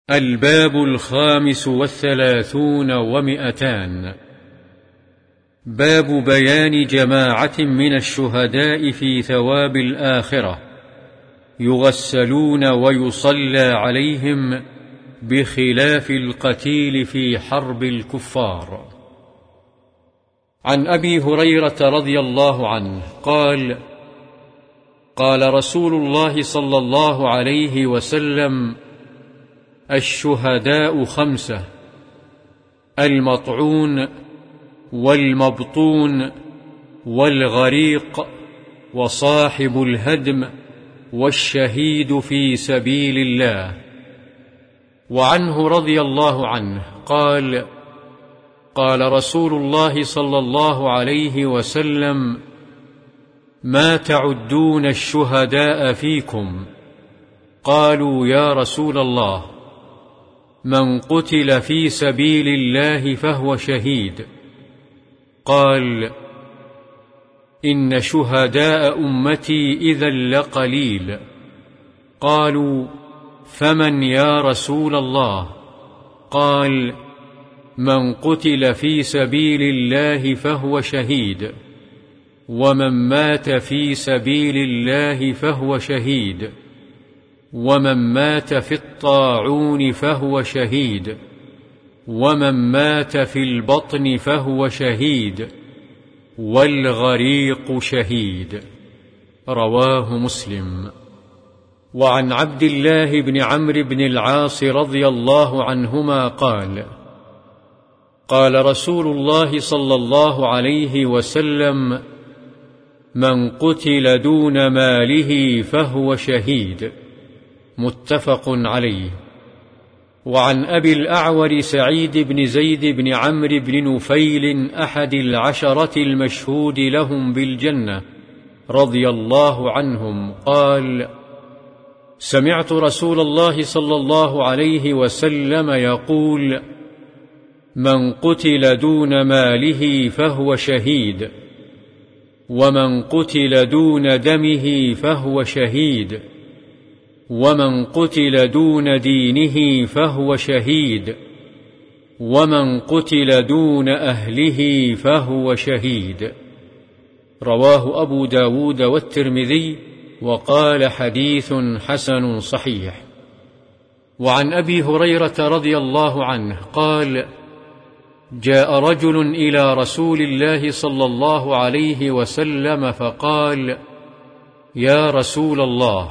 الباب 35 و200. باب بيان جماعة من الشهداء في ثواب الآخرة يغسلون ويصلى عليهم بخلاف القتيل في حرب الكفار. عن أبي هريرة رضي الله عنه قال: قال رسول الله صلى الله عليه وسلم: الشهداء 5: المطعون والمبطون والغريق وصاحب الهدم والشهيد في سبيل الله. وعنه رضي الله عنه قال: قال رسول الله صلى الله عليه وسلم: ما تعدون الشهداء فيكم؟ قالوا: يا رسول الله، من قتل في سبيل الله فهو شهيد. قال: إن شهداء أمتي إذا لقليل. قالوا: فمن يا رسول الله؟ قال: من قتل في سبيل الله فهو شهيد، ومن مات في سبيل الله فهو شهيد، ومن مات في الطاعون فهو شهيد، ومن مات في البطن فهو شهيد، والغريق شهيد. رواه مسلم. وعن عبد الله بن عمرو بن العاص رضي الله عنهما قال: قال رسول الله صلى الله عليه وسلم: من قتل دون ماله فهو شهيد. متفق عليه. وعن أبي الأعور سعيد بن زيد بن عمرو بن نفيل أحد العشرة المشهود لهم بالجنة رضي الله عنهم قال: سمعت رسول الله صلى الله عليه وسلم يقول: من قتل دون ماله فهو شهيد، ومن قتل دون دمه فهو شهيد، ومن قتل دون دينه فهو شهيد، ومن قتل دون أهله فهو شهيد. رواه أبو داود والترمذي، وقال: حديث حسن صحيح. وعن أبي هريرة رضي الله عنه قال: جاء رجل إلى رسول الله صلى الله عليه وسلم فقال: يا رسول الله،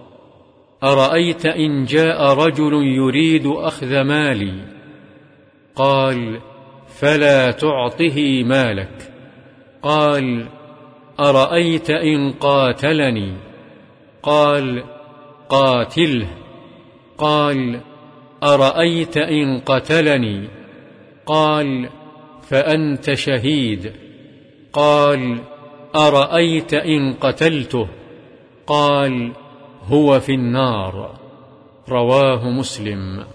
أرأيت إن جاء رجل يريد أخذ مالي؟ قال: فلا تعطه مالك. قال: أرأيت إن قاتلني؟ قال: قاتله. قال: أرأيت إن قتلني؟ قال: فأنت شهيد. قال: أرأيت إن قتلته؟ قال: هو في النار. رواه مسلم.